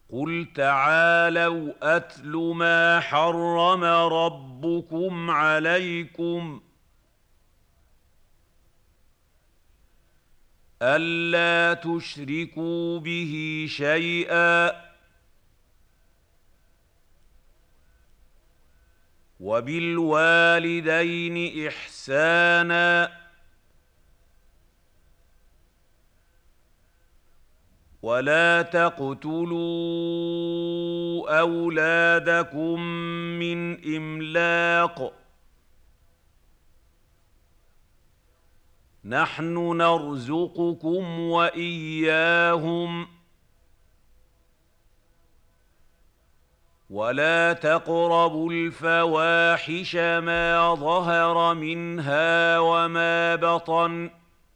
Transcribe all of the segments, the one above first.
قُلْ تَعَالَوْا أَتْلُ مَا حَرَّمَ رَبُّكُمْ عَلَيْكُمْ أَلَّا تُشْرِكُوا بِهِ شَيْئًا وَبِالْوَالِدَيْنِ إِحْسَانًا وَلَا تَقْتُلُوا أَوْلَادَكُم مِّنْ إِمْلَاقٍ ۖ نَّحْنُ نَرْزُقُكُمْ وَإِيَّاهُمْ ۖ وَلَا تَقْرَبُوا الْفَوَاحِشَ مَا ظَهَرَ مِنْهَا وَمَا بَطَنَ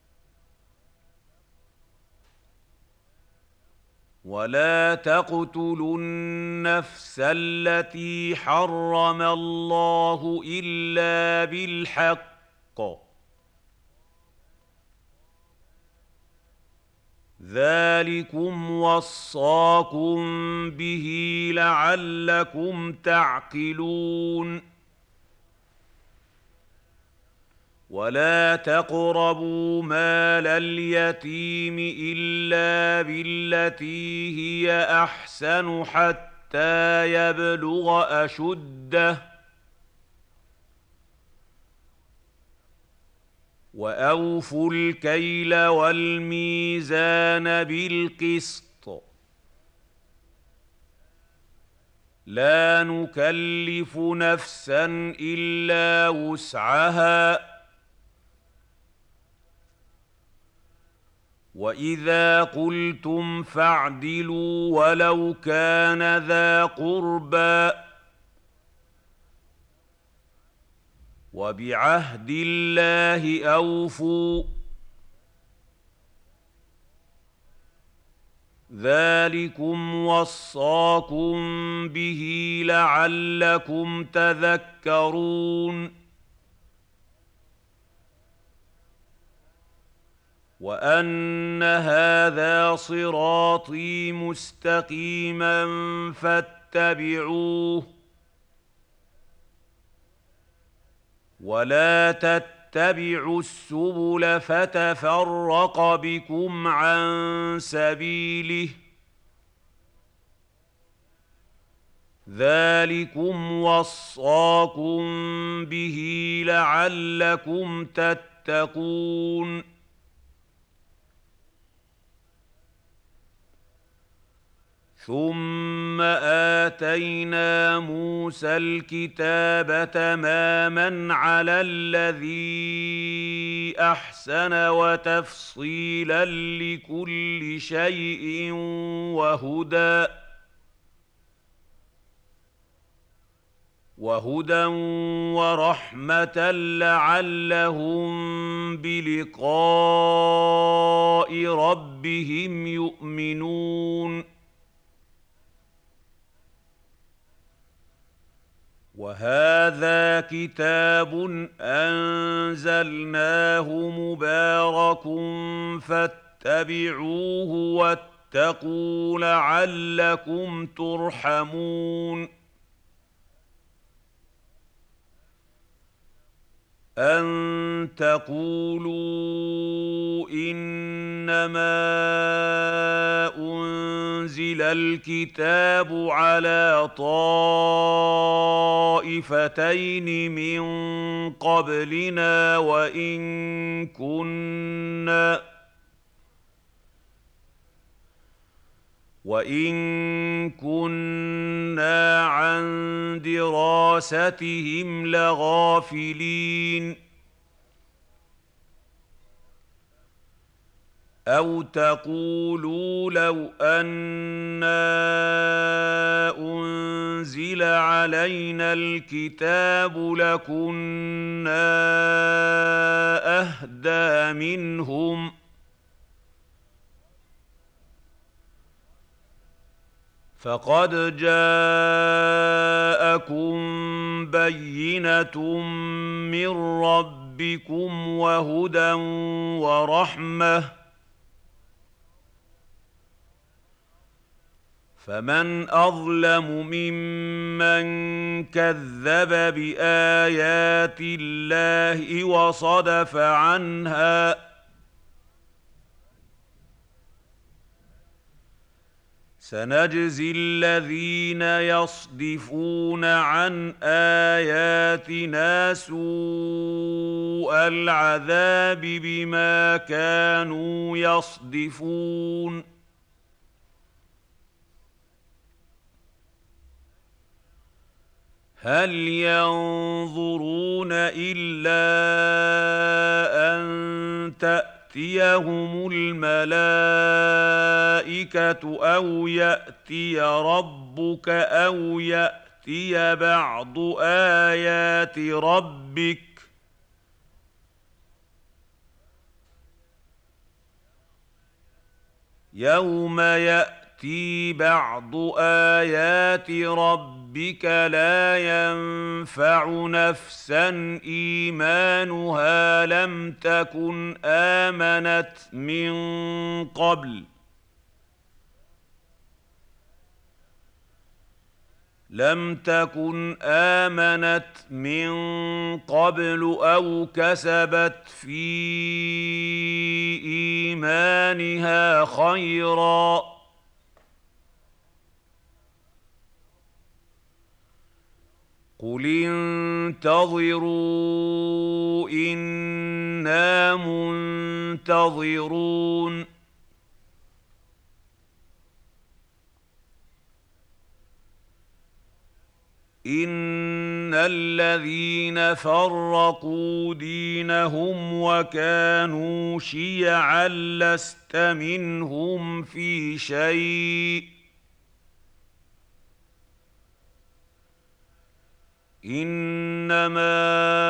وَلَا تَقْتُلُوا النَّفْسَ الَّتِي حَرَّمَ اللَّهُ إِلَّا بِالْحَقِّ ۚ ذَٰلِكُمْ وَصَّاكُم بِهِ لَعَلَّكُمْ تَعْقِلُونَ وَلَا تَقْرَبُوا مَالَ الْيَتِيمِ إِلَّا بِالَّتِي هِيَ أَحْسَنُ حَتَّىٰ يَبْلُغَ أَشُدَّهُ ۖ وَأَوْفُوا الْكَيْلَ وَالْمِيزَانَ بِالْقِسْطِ ۖ لَا نُكَلِّفُ نَفْسًا إِلَّا وُسْعَهَا ۖ وَإِذَا قُلْتُمْ فَاعْدِلُوا وَلَوْ كَانَ ذَا قُرْبَىٰ ۖ وَبِعَهْدِ اللَّهِ أَوْفُوا ۚ ذَٰلِكُمْ وَصَّاكُم بِهِ لَعَلَّكُمْ تَذَكَّرُونَ وَأَنَّ هَٰذَا صِرَاطِي مُسْتَقِيمًا فَاتَّبِعُوهُ ۖ وَلَا تَتَّبِعُوا السُّبُلَ فَتَفَرَّقَ بِكُمْ عَن سَبِيلِهِ ۚ ذَٰلِكُمْ وَصَّاكُم بِهِ لَعَلَّكُمْ تَتَّقُونَ ثُمَّ آتَيْنَا مُوسَى الْكِتَابَ تَمَامًا عَلَى الَّذِي أَحْسَنَ وَتَفْصِيلًا لِّكُلِّ شَيْءٍ وَهُدًى وَرَحْمَةً لَّعَلَّهُم بِلِقَاءِ رَبِّهِمْ يُؤْمِنُونَ وَهَٰذَا كِتَابٌ أَنزَلْنَاهُ مُبَارَكٌ فَاتَّبِعُوهُ وَاتَّقُوا لَعَلَّكُمْ تُرْحَمُونَ أَن تَقُولُوا إِنَّمَا أُنزِلَ الْكِتَابُ عَلَىٰ طَائِفَتَيْنِ مِن قَبْلِنَا وَإِن كُنَّا عَن دِرَاسَتِهِمْ لَغَافِلِينَ أَوْ تَقُولُوا لَوْ أَنَّا أُنزِلَ عَلَيْنَا الْكِتَابُ لَكُنَّا أَهْدَىٰ مِنْهُمْ ۚ فَقَدْ جَاءَكُم بَيِّنَةٌ مِّن رَّبِّكُمْ وَهُدًى وَرَحْمَةٌ ۚ فمن أظلم ممن كذب بآيات الله وصدف عنها سنجزي الذين يصدفون عن آياتنا سوء العذاب بما كانوا يصدفون هل ينظرون إلا أن تأتيهم الملائكة أو يأتي ربك أو يأتي بعض آيات ربك يوم يأتي بعض آيات ربك لا ينفع نفسا إيمانها لم تكن آمنت من قبل أو كسبت في إيمانها خيرا قل انتظروا إنا منتظرون إن الذين فرقوا دينهم وكانوا شيعا لست منهم في شيء إنما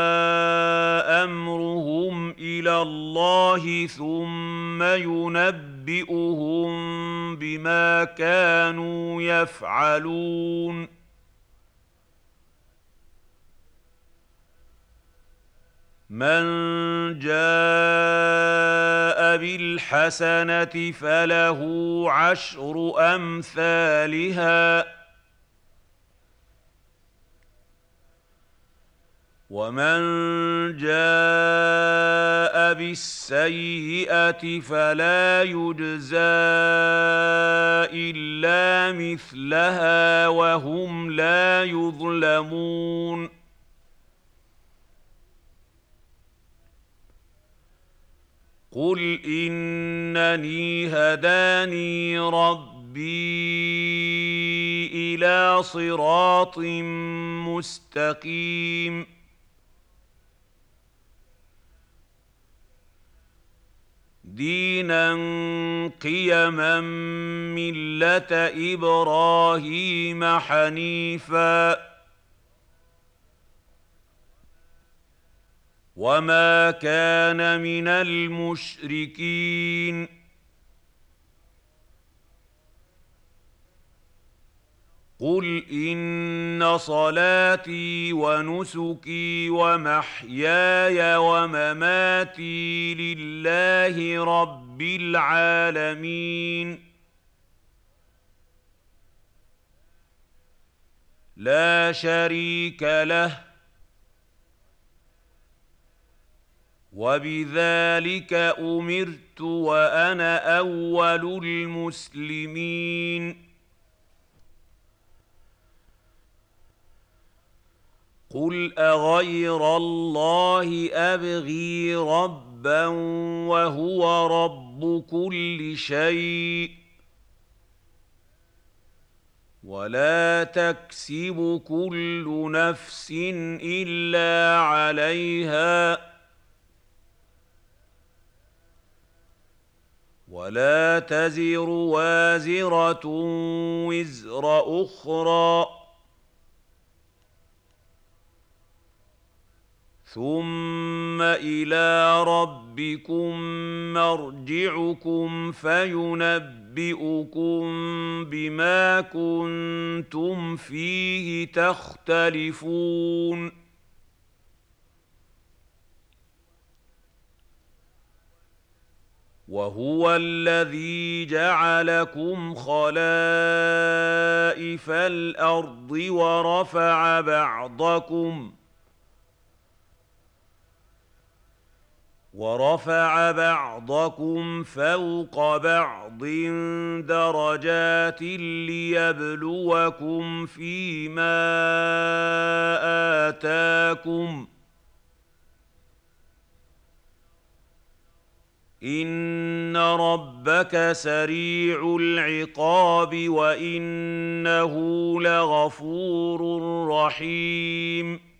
أمرهم إلى الله ثم ينبئهم بما كانوا يفعلون من جاء بالحسنة فله عشر أمثالها ومن جاء بالسيئة فلا يجزى إلا مثلها وهم لا يظلمون قل إنني هداني ربي إلى صراط مستقيم دينا قيما ملة إبراهيم حنيفا وما كان من المشركين قل إن صلاتي ونسكي ومحياي ومماتي لله رب العالمين لا شريك له وبذلك أمرت وأنا أول المسلمين قل أغير الله أبغي ربا وهو رب كل شيء ولا تكسب كل نفس إلا عليها ولا تزر وازرة وزر أخرى ثم إلى ربكم مرجعكم فينبئكم بما كنتم فيه تختلفون وهو الذي جعلكم خلائف الارض ورفع بعضكم فوق بعض درجات ليبلوكم فيما آتاكم إن ربك سريع العقاب وإنه لغفور رحيم